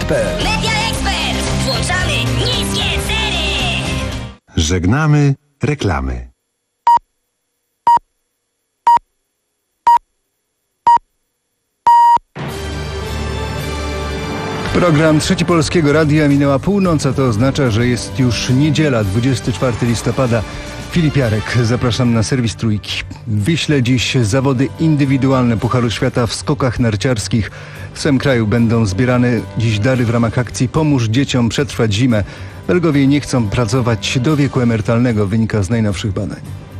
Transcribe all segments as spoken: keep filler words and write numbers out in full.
kropka pe el. Media Expert. Włączamy niskie ceny. Żegnamy reklamy. Program Trzeci Polskiego Radia minęła północ, a to oznacza, że jest już niedziela, dwudziestego czwartego listopada. Filip Jarek, zapraszam na serwis Trójki. W Wiśle dziś zawody indywidualne Pucharu Świata w skokach narciarskich. W całym kraju będą zbierane dziś dary w ramach akcji Pomóż dzieciom przetrwać zimę. Belgowie nie chcą pracować do wieku emerytalnego, wynika z najnowszych badań.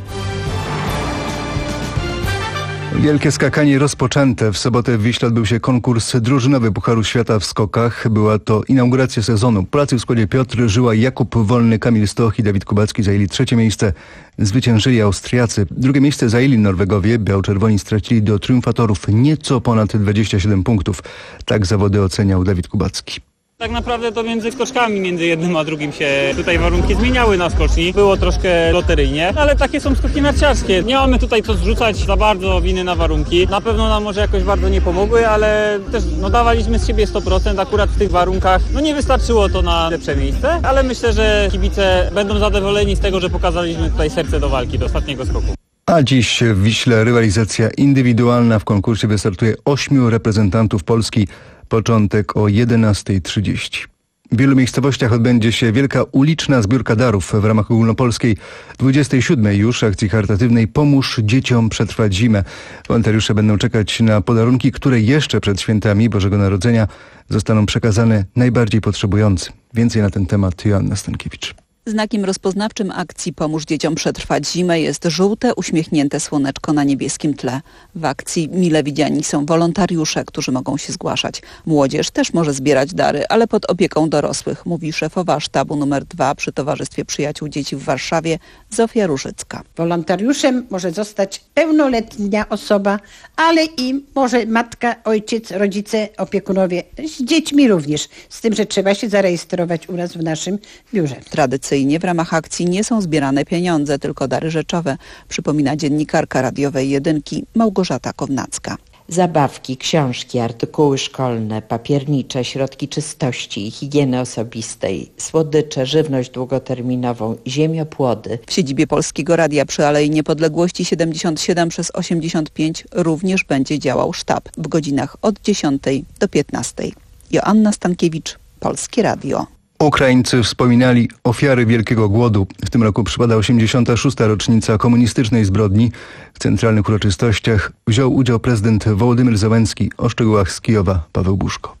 Wielkie skakanie rozpoczęte. W sobotę w Wiśle odbył się konkurs drużynowy Pucharu Świata w skokach. Była to inauguracja sezonu. Polacy w składzie Piotr Żyła, Jakub Wolny, Kamil Stoch i Dawid Kubacki zajęli trzecie miejsce. Zwyciężyli Austriacy. Drugie miejsce zajęli Norwegowie. Biało-czerwoni stracili do triumfatorów nieco ponad dwadzieścia siedem punktów. Tak zawody oceniał Dawid Kubacki. Tak naprawdę to między skoczkami, między jednym a drugim się tutaj warunki zmieniały na skoczni. Było troszkę loteryjnie, ale takie są skoki narciarskie. Nie mamy tutaj co zrzucać za bardzo winy na warunki. Na pewno nam może jakoś bardzo nie pomogły, ale też no, dawaliśmy z siebie sto procent. Akurat w tych warunkach no nie wystarczyło to na lepsze miejsce, ale myślę, że kibice będą zadowoleni z tego, że pokazaliśmy tutaj serce do walki, do ostatniego skoku. A dziś w Wiśle rywalizacja indywidualna. W konkursie wystartuje ośmiu reprezentantów Polski. Początek o jedenasta trzydzieści. W wielu miejscowościach odbędzie się wielka uliczna zbiórka darów w ramach ogólnopolskiej dwudziestej siódmej już akcji charytatywnej Pomóż dzieciom przetrwać zimę. Wolontariusze będą czekać na podarunki, które jeszcze przed świętami Bożego Narodzenia zostaną przekazane najbardziej potrzebującym. Więcej na ten temat Joanna Stankiewicz. Znakiem rozpoznawczym akcji Pomóż dzieciom przetrwać zimę jest żółte, uśmiechnięte słoneczko na niebieskim tle. W akcji mile widziani są wolontariusze, którzy mogą się zgłaszać. Młodzież też może zbierać dary, ale pod opieką dorosłych, mówi szefowa sztabu numer dwa przy Towarzystwie Przyjaciół Dzieci w Warszawie Zofia Różycka. Wolontariuszem może zostać pełnoletnia osoba, ale i może matka, ojciec, rodzice, opiekunowie, z dziećmi również. Z tym, że trzeba się zarejestrować u nas w naszym biurze. Tradycyjnie w ramach akcji nie są zbierane pieniądze, tylko dary rzeczowe, przypomina dziennikarka radiowej Jedynki Małgorzata Kownacka. Zabawki, książki, artykuły szkolne, papiernicze, środki czystości i higieny osobistej, słodycze, żywność długoterminową, ziemiopłody. W siedzibie Polskiego Radia przy Alei Niepodległości siedemdziesiąt siedem przez osiemdziesiąt pięć również będzie działał sztab w godzinach od dziesiątej do piętnastej. Joanna Stankiewicz, Polskie Radio. Ukraińcy wspominali ofiary Wielkiego Głodu. W tym roku przypada osiemdziesiąta szósta rocznica komunistycznej zbrodni. W centralnych uroczystościach wziął udział prezydent Wołodymyr Zełenski. O szczegółach z Kijowa Paweł Buszko.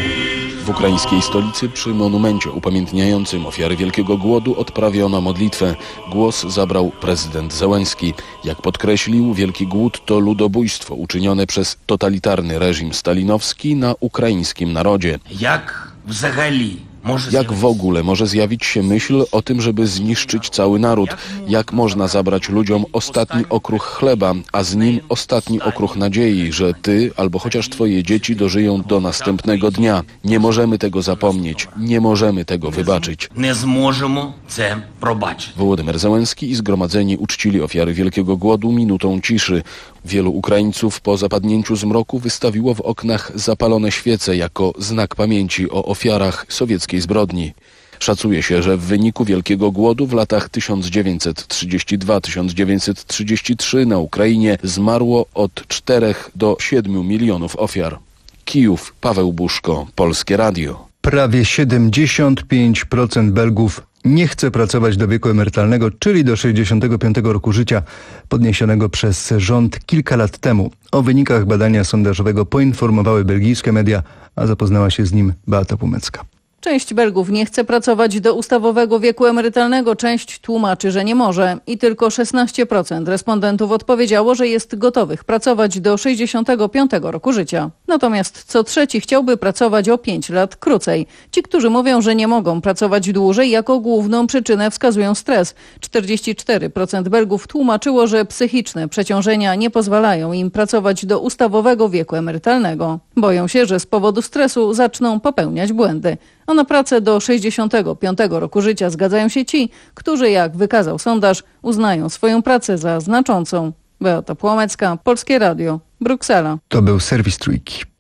W ukraińskiej stolicy przy monumencie upamiętniającym ofiary Wielkiego Głodu odprawiono modlitwę. Głos zabrał prezydent Zełenski. Jak podkreślił, Wielki Głód to ludobójstwo uczynione przez totalitarny reżim stalinowski na ukraińskim narodzie. Jak взагалі Jak w ogóle może zjawić się myśl o tym, żeby zniszczyć cały naród? Jak można zabrać ludziom ostatni okruch chleba, a z nim ostatni okruch nadziei, że ty albo chociaż twoje dzieci dożyją do następnego dnia? Nie możemy tego zapomnieć, nie możemy tego wybaczyć. Nie zможemy це пробачити. Wołodymyr Zełenski i zgromadzeni uczcili ofiary Wielkiego Głodu minutą ciszy. Wielu Ukraińców po zapadnięciu zmroku wystawiło w oknach zapalone świece jako znak pamięci o ofiarach sowieckiej zbrodni. Szacuje się, że w wyniku Wielkiego Głodu w latach tysiąc dziewięćset trzydziesty drugi do tysiąc dziewięćset trzydziestego trzeciego na Ukrainie zmarło od czterech do siedmiu milionów ofiar. Kijów, Paweł Buszko, Polskie Radio. Prawie siedemdziesiąt pięć procent Belgów nie chce pracować do wieku emerytalnego, czyli do sześćdziesiątego piątego roku życia, podniesionego przez rząd kilka lat temu. O wynikach badania sondażowego poinformowały belgijskie media, a zapoznała się z nim Beata Pumecka. Część Belgów nie chce pracować do ustawowego wieku emerytalnego, część tłumaczy, że nie może. I tylko szesnaście procent respondentów odpowiedziało, że jest gotowych pracować do sześćdziesiątego piątego roku życia. Natomiast co trzeci chciałby pracować o pięć lat krócej. Ci, którzy mówią, że nie mogą pracować dłużej, jako główną przyczynę wskazują stres. czterdzieści cztery procent Belgów tłumaczyło, że psychiczne przeciążenia nie pozwalają im pracować do ustawowego wieku emerytalnego. Boją się, że z powodu stresu zaczną popełniać błędy. A na pracę do sześćdziesiątego piątego roku życia zgadzają się ci, którzy, jak wykazał sondaż, uznają swoją pracę za znaczącą. Beata Płomecka, Polskie Radio, Bruksela. To był serwis Trójki.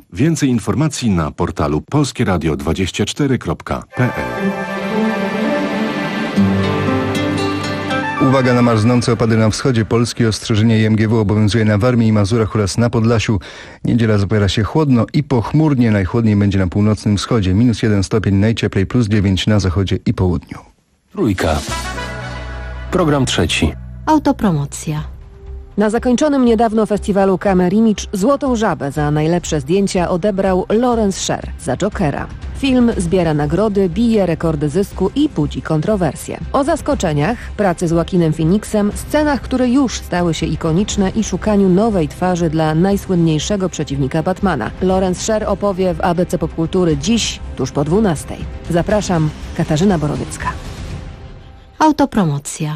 Więcej informacji na portalu polskie radio dwadzieścia cztery kropka p l. Uwaga na marznące opady na wschodzie Polski. Ostrzeżenie I M G W obowiązuje na Warmii i Mazurach oraz na Podlasiu. Niedziela zapowiada się chłodno i pochmurnie. Najchłodniej będzie na północnym wschodzie. Minus jeden stopień, najcieplej plus dziewięć na zachodzie i południu. Trójka. Program trzeci. Autopromocja. Na zakończonym niedawno festiwalu Camera Image Złotą Żabę za najlepsze zdjęcia odebrał Lawrence Sher za Jokera. Film zbiera nagrody, bije rekordy zysku i budzi kontrowersje. O zaskoczeniach, pracy z Joaquinem Phoenixem, scenach, które już stały się ikoniczne i szukaniu nowej twarzy dla najsłynniejszego przeciwnika Batmana. Lawrence Sher opowie w A B C Popkultury dziś, tuż po dwunastej. Zapraszam, Katarzyna Borowiecka. Autopromocja.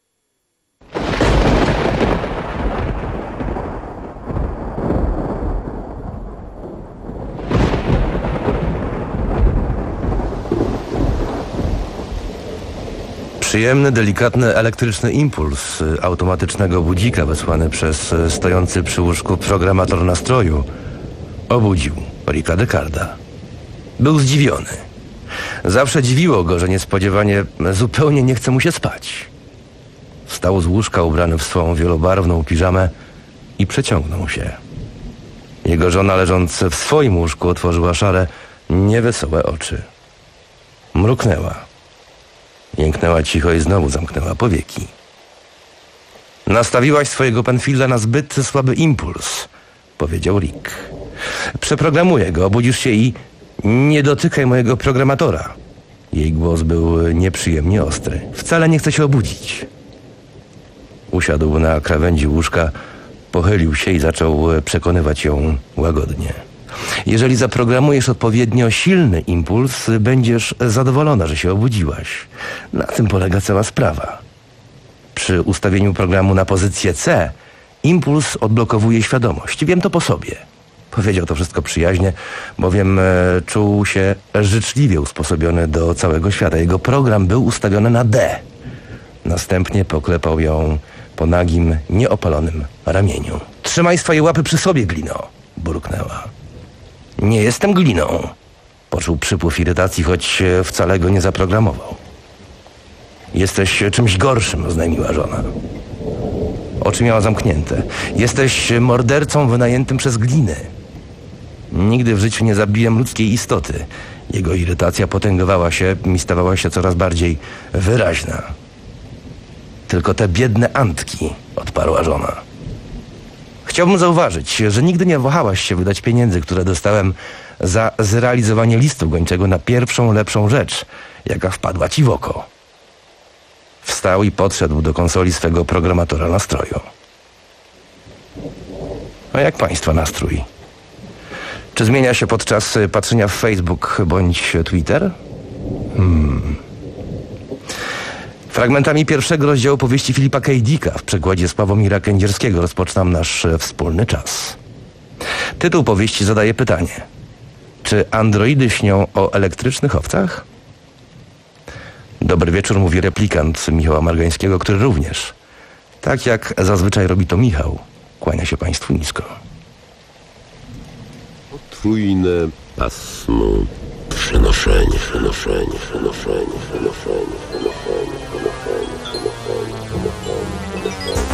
Przyjemny, delikatny, elektryczny impuls automatycznego budzika wysłany przez stojący przy łóżku programator nastroju obudził Ricka Decarda. Był zdziwiony. Zawsze dziwiło go, że niespodziewanie zupełnie nie chce mu się spać. Wstał z łóżka ubrany w swą wielobarwną piżamę i przeciągnął się. Jego żona, leżąc w swoim łóżku, otworzyła szare, niewesołe oczy. Mruknęła. Jęknęła cicho i znowu zamknęła powieki. Nastawiłaś swojego Penfielda na zbyt słaby impuls, powiedział Rick. Przeprogramuję go, obudzisz się i nie dotykaj mojego programatora. Jej głos był nieprzyjemnie ostry. Wcale nie chce się obudzić. Usiadł na krawędzi łóżka, pochylił się i zaczął przekonywać ją łagodnie. Jeżeli zaprogramujesz odpowiednio silny impuls, będziesz zadowolona, że się obudziłaś. Na tym polega cała sprawa. Przy ustawieniu programu na pozycję C, impuls odblokowuje świadomość. Wiem to po sobie. Powiedział to wszystko przyjaźnie, bowiem e, czuł się życzliwie usposobiony do całego świata. Jego program był ustawiony na D. Następnie poklepał ją po nagim, nieopalonym ramieniu. Trzymaj swoje łapy przy sobie, Glino, burknęła. Nie jestem gliną. Poczuł przypływ irytacji, choć wcale go nie zaprogramował. Jesteś czymś gorszym, oznajmiła żona. Oczy miała zamknięte. Jesteś mordercą wynajętym przez gliny. Nigdy w życiu nie zabiłem ludzkiej istoty. Jego irytacja potęgowała się i stawała się coraz bardziej wyraźna. Tylko te biedne Antki, odparła żona. Chciałbym zauważyć, że nigdy nie wahałaś się wydać pieniędzy, które dostałem za zrealizowanie listu gończego na pierwszą lepszą rzecz, jaka wpadła ci w oko. Wstał i podszedł do konsoli swego programatora nastroju. A jak państwa nastrój? Czy zmienia się podczas patrzenia w Facebook bądź Twitter? Hmm... Fragmentami pierwszego rozdziału powieści Filipa K. Dicka w przekładzie Sławomira Kędzierskiego rozpoczynam nasz wspólny czas. Tytuł powieści zadaje pytanie. Czy androidy śnią o elektrycznych owcach? Dobry wieczór, mówi replikant Michała Margańskiego, który również, tak jak zazwyczaj robi to Michał, kłania się państwu nisko. Potrójne pasmo. Przenoszenie, przenoszenie, przenoszenie, przenoszenie, przenoszenie, przenoszenie, przenoszenie, przenoszenie.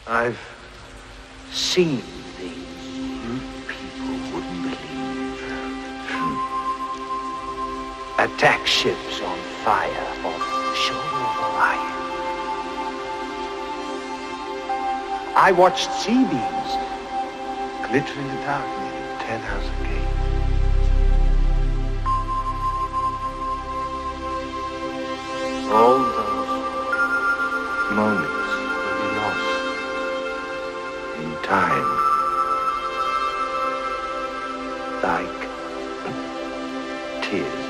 I've seen things you people wouldn't believe. Attack ships on fire off the shore of Orion. I watched sea beams glitter in the dark near Ten House Gate. All those moments will be lost in time, like tears.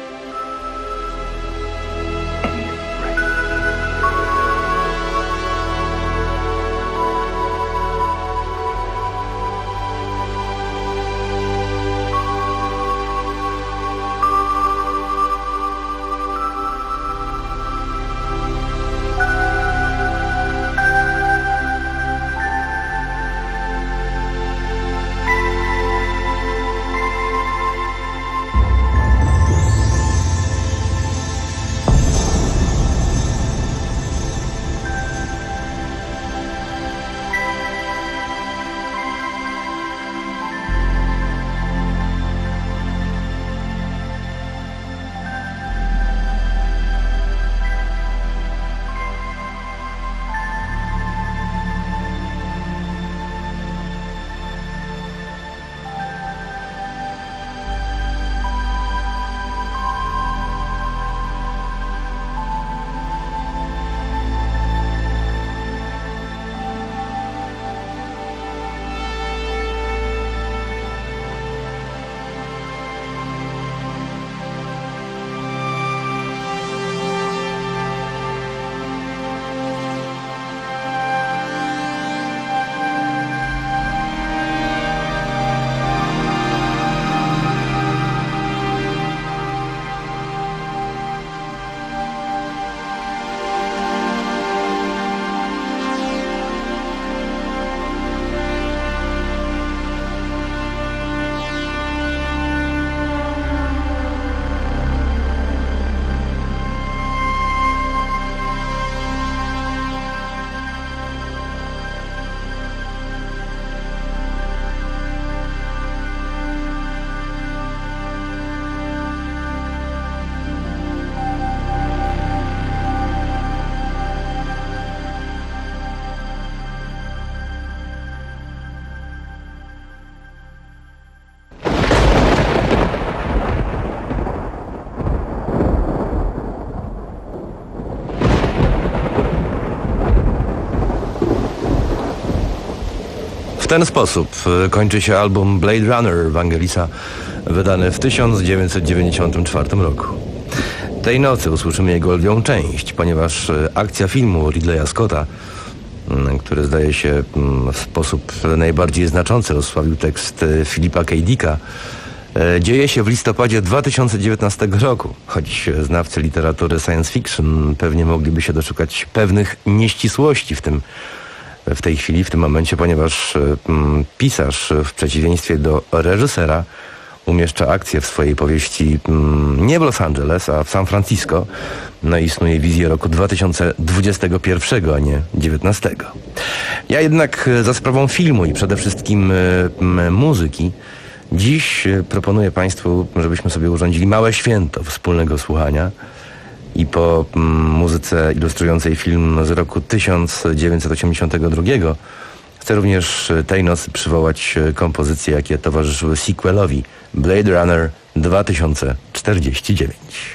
W ten sposób kończy się album Blade Runner Vangelisa, wydany w tysiąc dziewięćset dziewięćdziesiątym czwartym roku. Tej nocy usłyszymy jego lwią część, ponieważ akcja filmu Ridleya Scotta, który zdaje się w sposób najbardziej znaczący rozsławił tekst Philipa K. Dicka, dzieje się w listopadzie dwa tysiące dziewiętnastego roku, choć znawcy literatury science fiction pewnie mogliby się doszukać pewnych nieścisłości w tym w tej chwili, w tym momencie, ponieważ mm, pisarz w przeciwieństwie do reżysera umieszcza akcję w swojej powieści mm, nie w Los Angeles, a w San Francisco. No i snuje wizję roku dwa tysiące dwudziestego pierwszego, a nie dziewiętnastego. Ja jednak za sprawą filmu i przede wszystkim y, muzyki dziś proponuję Państwu, żebyśmy sobie urządzili małe święto wspólnego słuchania. I po mm, muzyce ilustrującej film z roku tysiąc dziewięćset osiemdziesiątego drugiego chcę również tej nocy przywołać kompozycje, jakie towarzyszyły sequelowi Blade Runner dwa tysiące czterdzieści dziewięć.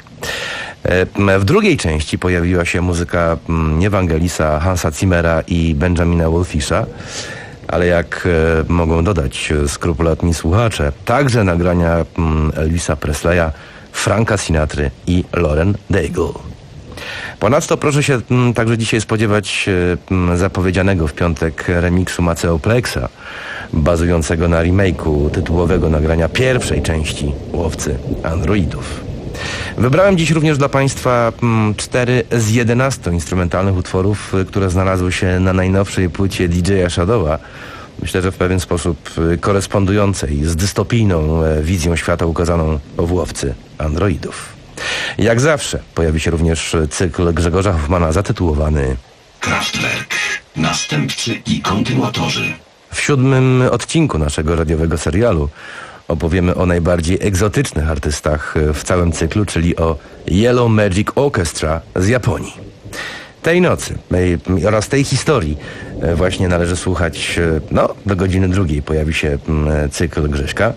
W drugiej części pojawiła się muzyka nie Vangelisa, Hansa Zimmera i Benjamina Wolfisha, ale jak mogą dodać skrupulatni słuchacze, także nagrania Elvisa Presleya, Franka Sinatry i Lauren Daigle. Ponadto proszę się m, także dzisiaj spodziewać m, zapowiedzianego w piątek remiksu Maceo Plexa, bazującego na remake'u tytułowego nagrania pierwszej części Łowcy Androidów. Wybrałem dziś również dla Państwa m, cztery z jedenastu instrumentalnych utworów, które znalazły się na najnowszej płycie D J Shadowa, myślę, że w pewien sposób korespondującej z dystopijną wizją świata ukazaną w Łowcy Androidów. Jak zawsze pojawi się również cykl Grzegorza Hoffmana zatytułowany Kraftwerk. Następcy i kontynuatorzy. W siódmym odcinku naszego radiowego serialu opowiemy o najbardziej egzotycznych artystach w całym cyklu, czyli o Yellow Magic Orchestra z Japonii. Tej nocy oraz tej historii właśnie należy słuchać, no, do godziny drugiej pojawi się cykl Grześka.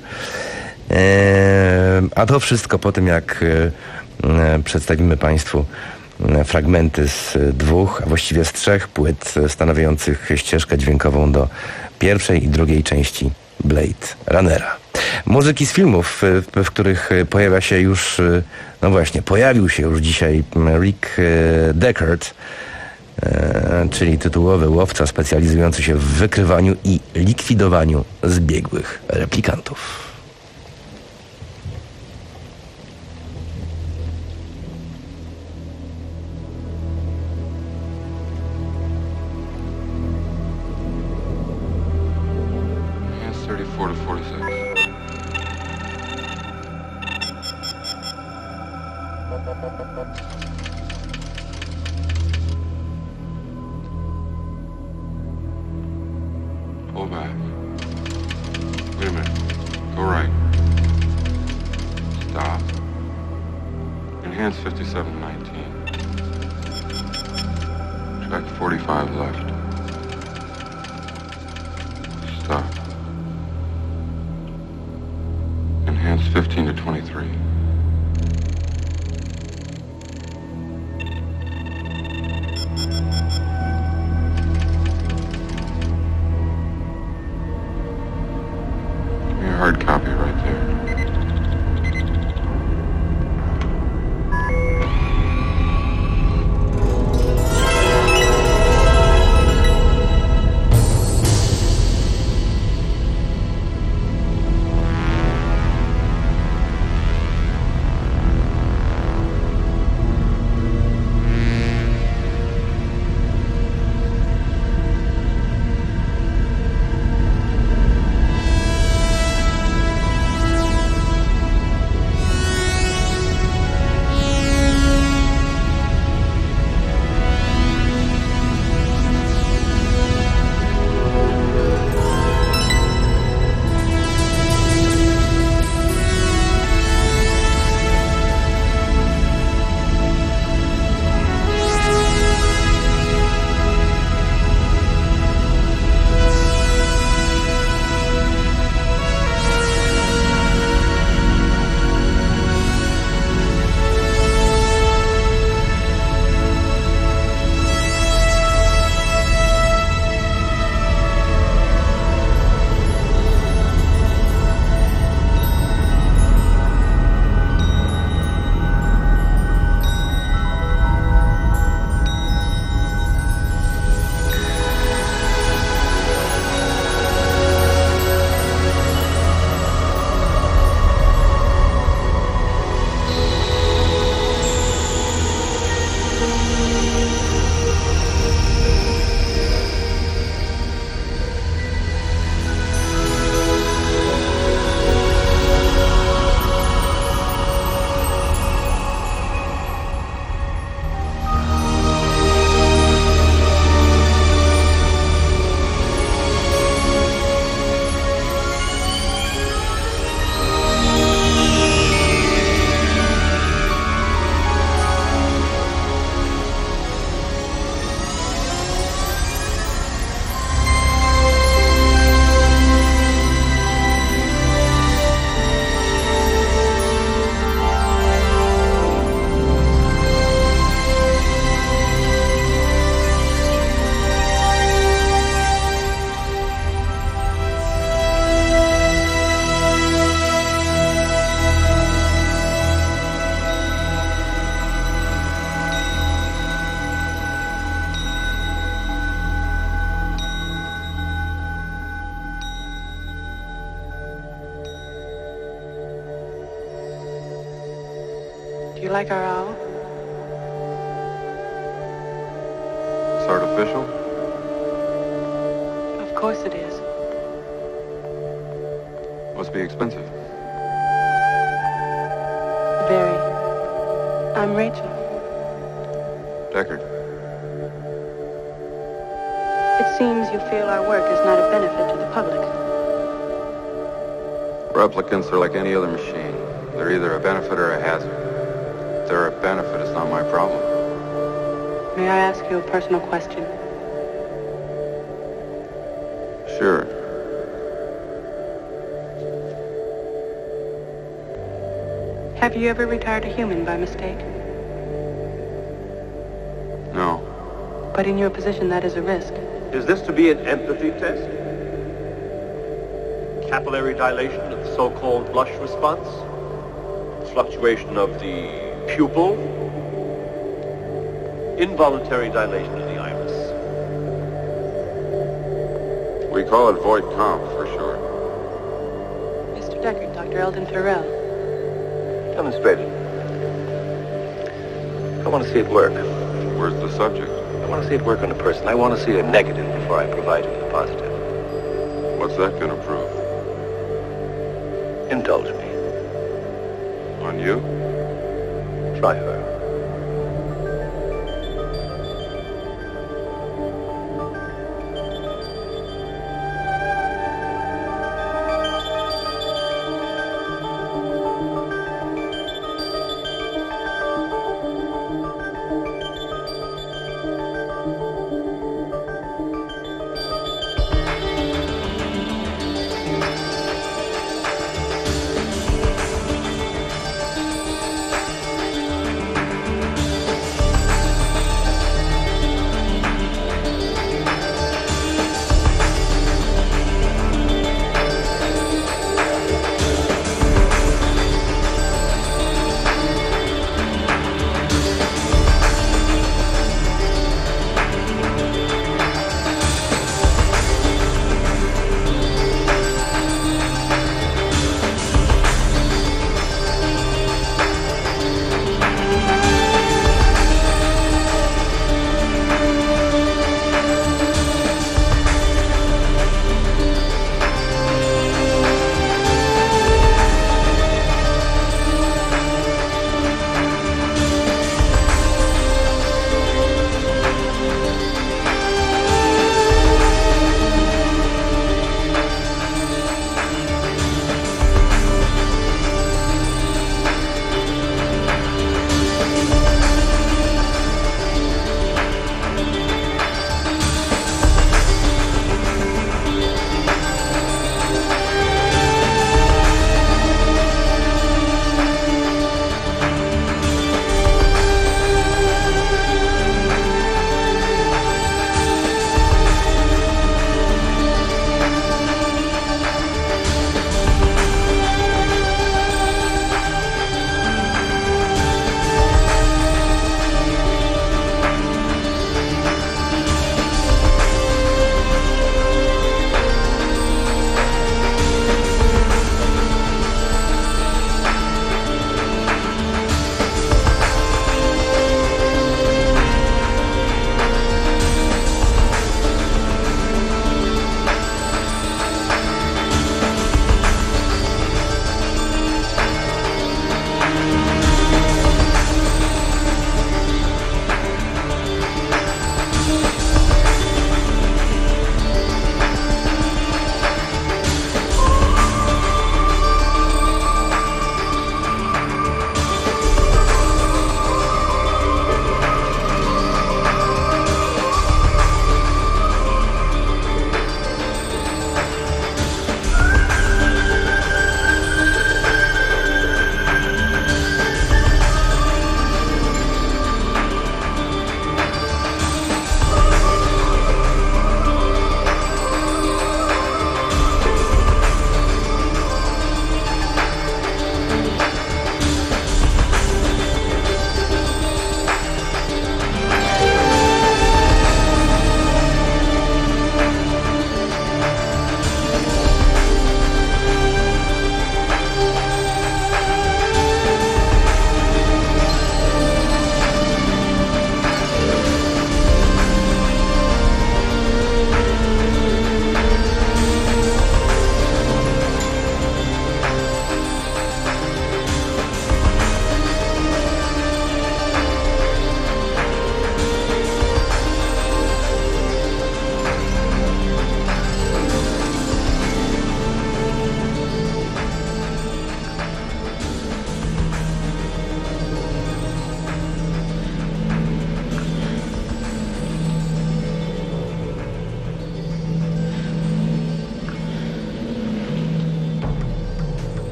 A to wszystko po tym, jak przedstawimy Państwu fragmenty z dwóch, a właściwie z trzech płyt stanowiących ścieżkę dźwiękową do pierwszej i drugiej części Blade Runnera. Muzyki z filmów, w, w których pojawia się już, no właśnie, pojawił się już dzisiaj Rick Deckard, czyli tytułowy łowca specjalizujący się w wykrywaniu i likwidowaniu zbiegłych replikantów. thirty-four to forty-six. Pull back. Wait a minute. Go right. Stop. Enhance fifty-seven nineteen. Track forty-five left. Stop. Enhance fifteen to twenty-three. Give me a hard copy right there. Do you like our owl? It's artificial? Of course it is. Must be expensive. Very. I'm Rachel. Deckard. seems you feel our work is not a benefit to the public. Replicants are like any other machine. They're either a benefit or a hazard. If they're a benefit, it's not my problem. May I ask you a personal question? Sure. Have you ever retired a human by mistake? No. But in your position, that is a risk. Is this to be an empathy test? Capillary dilation of the so-called blush response? Fluctuation of the pupil? Involuntary dilation of the iris? We call it void comp for sure. Mister Deckard, Doctor Eldon Tyrrell. Demonstrate it. I want to see it work. Where's the subject? I want to see it work on a person. I want to see a negative before I provide him the positive. What's that going to prove? Indulge me. On you? Try her.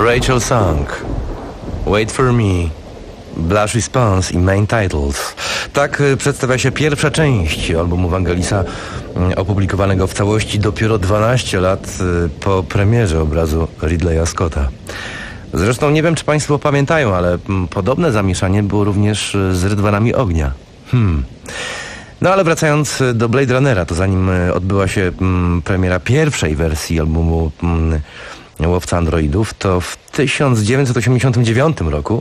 Rachel Song, Wait for Me, Blush Response i Main Titles. Tak y, przedstawia się pierwsza część albumu Vangelisa, y, opublikowanego w całości dopiero dwanaście lat y, po premierze obrazu Ridleya Scotta. Zresztą nie wiem, czy Państwo pamiętają, ale m, podobne zamieszanie było również y, z Rydwanami Ognia. Hmm. No ale wracając do Blade Runnera, to zanim y, odbyła się m, premiera pierwszej wersji albumu m, Łowca Androidów, to w tysiąc dziewięćset osiemdziesiątym dziewiątym roku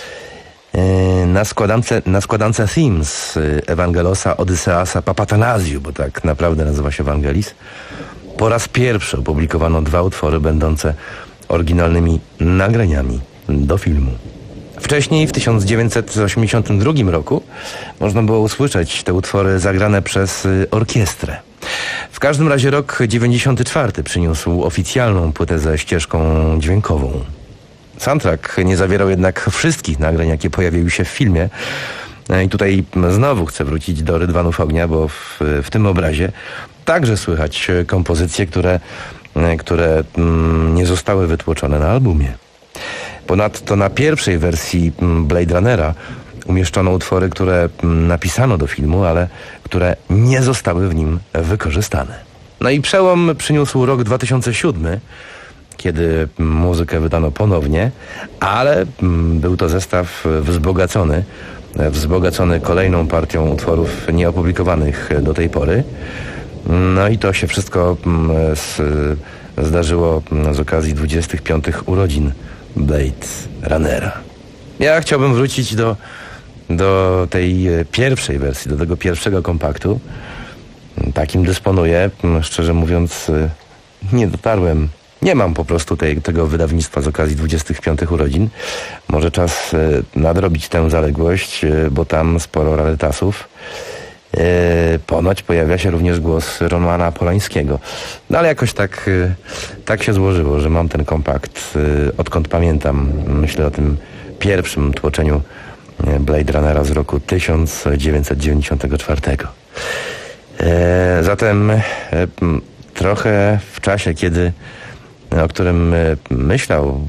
Na składance, na składance Themes Evangelosa Odysseasa Papatanasiu, bo tak naprawdę nazywa się Vangelis, po raz pierwszy opublikowano dwa utwory będące oryginalnymi nagraniami do filmu. Wcześniej, w tysiąc dziewięćset osiemdziesiątym drugim roku, można było usłyszeć te utwory zagrane przez orkiestrę. W każdym razie rok dziewięćdziesiąty czwarty przyniósł oficjalną płytę ze ścieżką dźwiękową. Soundtrack nie zawierał jednak wszystkich nagrań, jakie pojawiły się w filmie. I tutaj znowu chcę wrócić do Rydwanów Ognia, bo w, w tym obrazie także słychać kompozycje, które, które nie zostały wytłoczone na albumie. Ponadto na pierwszej wersji Blade Runnera umieszczono utwory, które napisano do filmu, ale które nie zostały w nim wykorzystane. No i przełom przyniósł rok dwa tysiące siódmy, kiedy muzykę wydano ponownie, ale był to zestaw wzbogacony, wzbogacony kolejną partią utworów nieopublikowanych do tej pory. No i to się wszystko z, zdarzyło z okazji dwudziestych piątych urodzin Blade Runnera. Ja chciałbym wrócić do, do tej pierwszej wersji, do tego pierwszego kompaktu. Takim dysponuję. Szczerze mówiąc, nie dotarłem. Nie mam po prostu tej, tego wydawnictwa z okazji dwudziestych piątych urodzin. Może czas y, nadrobić tę zaległość, y, bo tam sporo rarytasów. Y, ponoć pojawia się również głos Romana Polańskiego. No ale jakoś tak, y, tak się złożyło, że mam ten kompakt. Y, odkąd pamiętam, myślę o tym pierwszym tłoczeniu Blade Runnera z roku tysiąc dziewięćset dziewięćdziesiątego czwartego. Y, zatem y, trochę w czasie, kiedy o którym myślał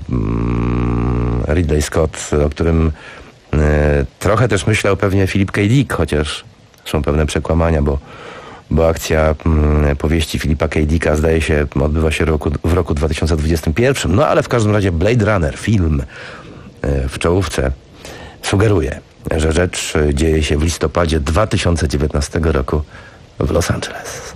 Ridley Scott, o którym trochę też myślał pewnie Philip K. Dick, chociaż są pewne przekłamania, bo, bo akcja powieści Philipa K. Dicka zdaje się odbywa się roku, w roku dwa tysiące dwudziestym pierwszym. No ale w każdym razie Blade Runner, film w czołówce, sugeruje, że rzecz dzieje się w listopadzie dwa tysiące dziewiętnastego roku w Los Angeles.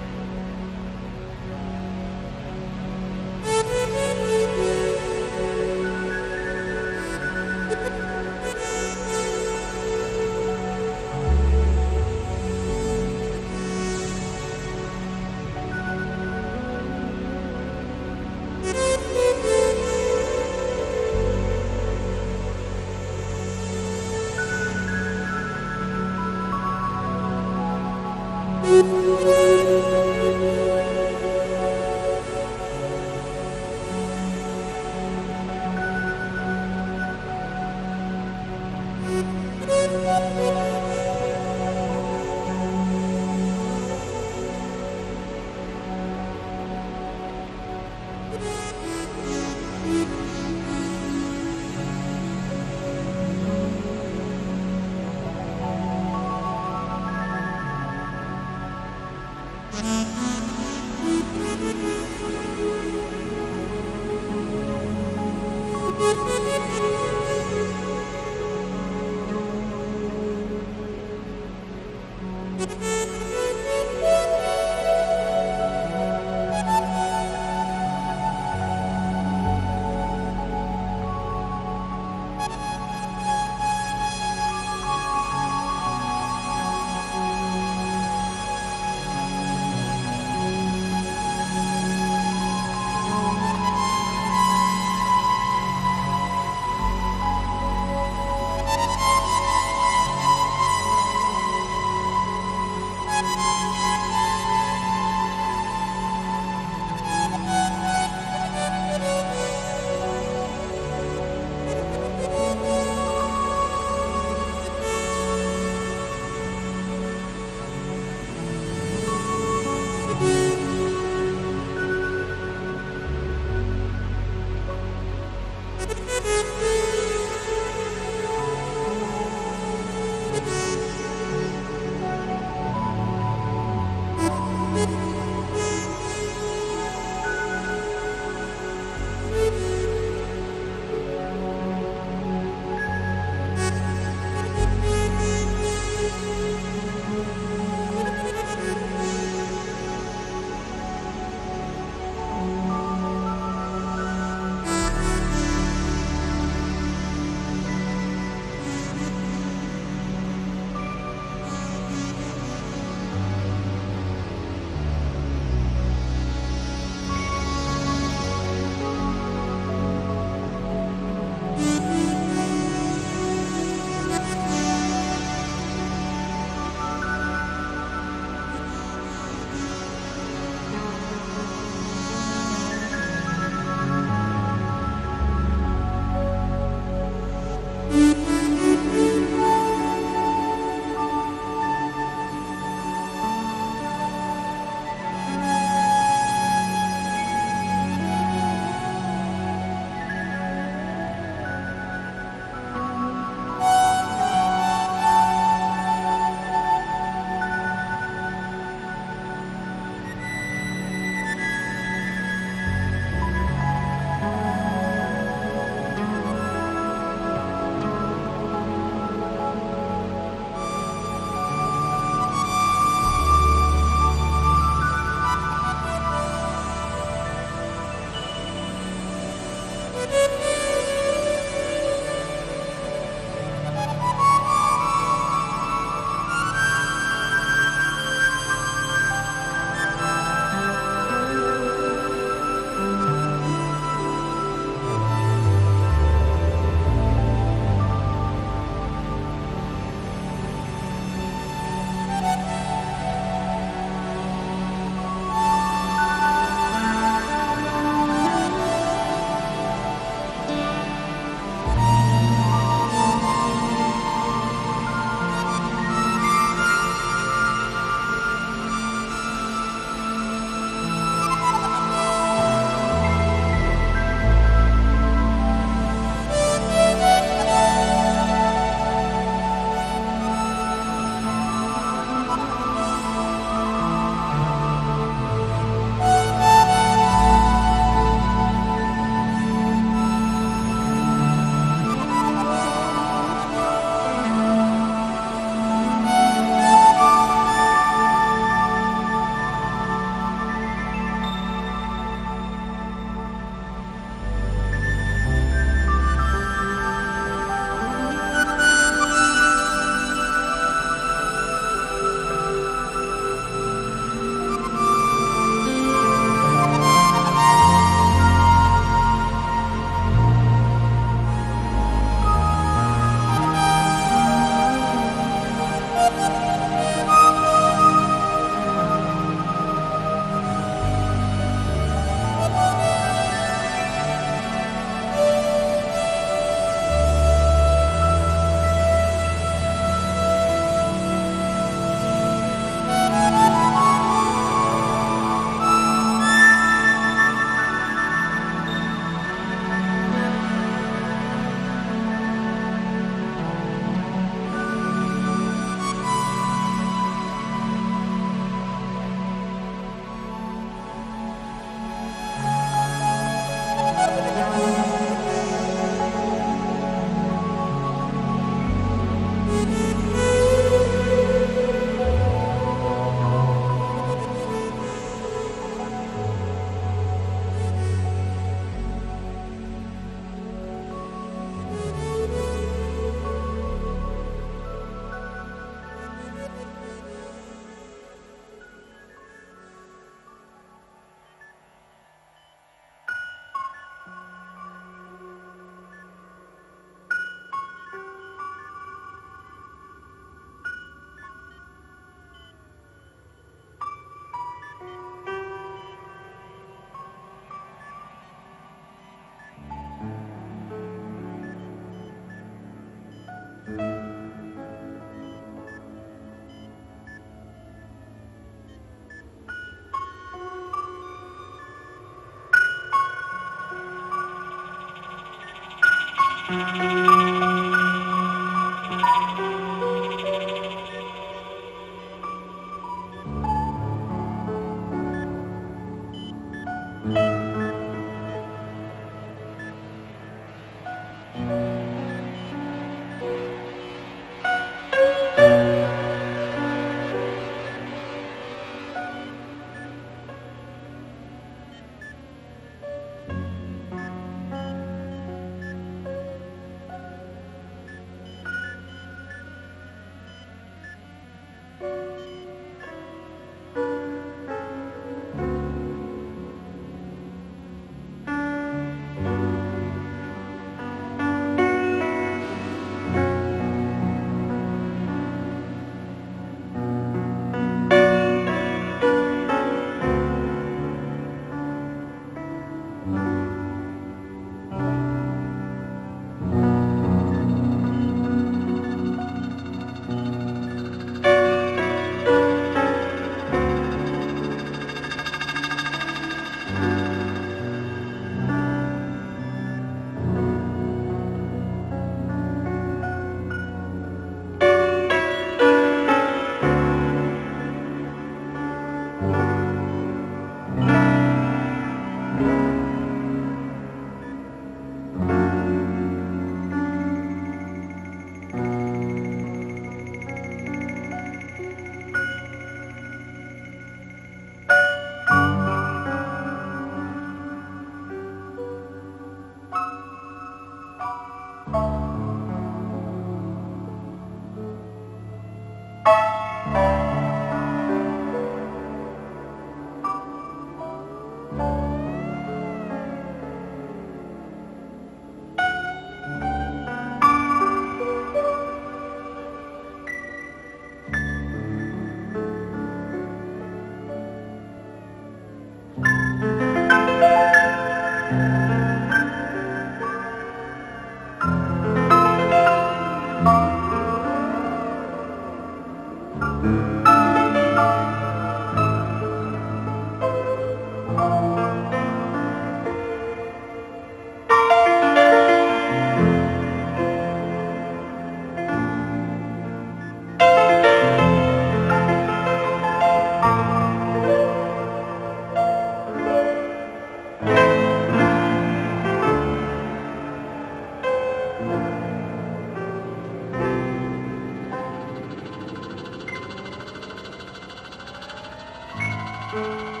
Thank you.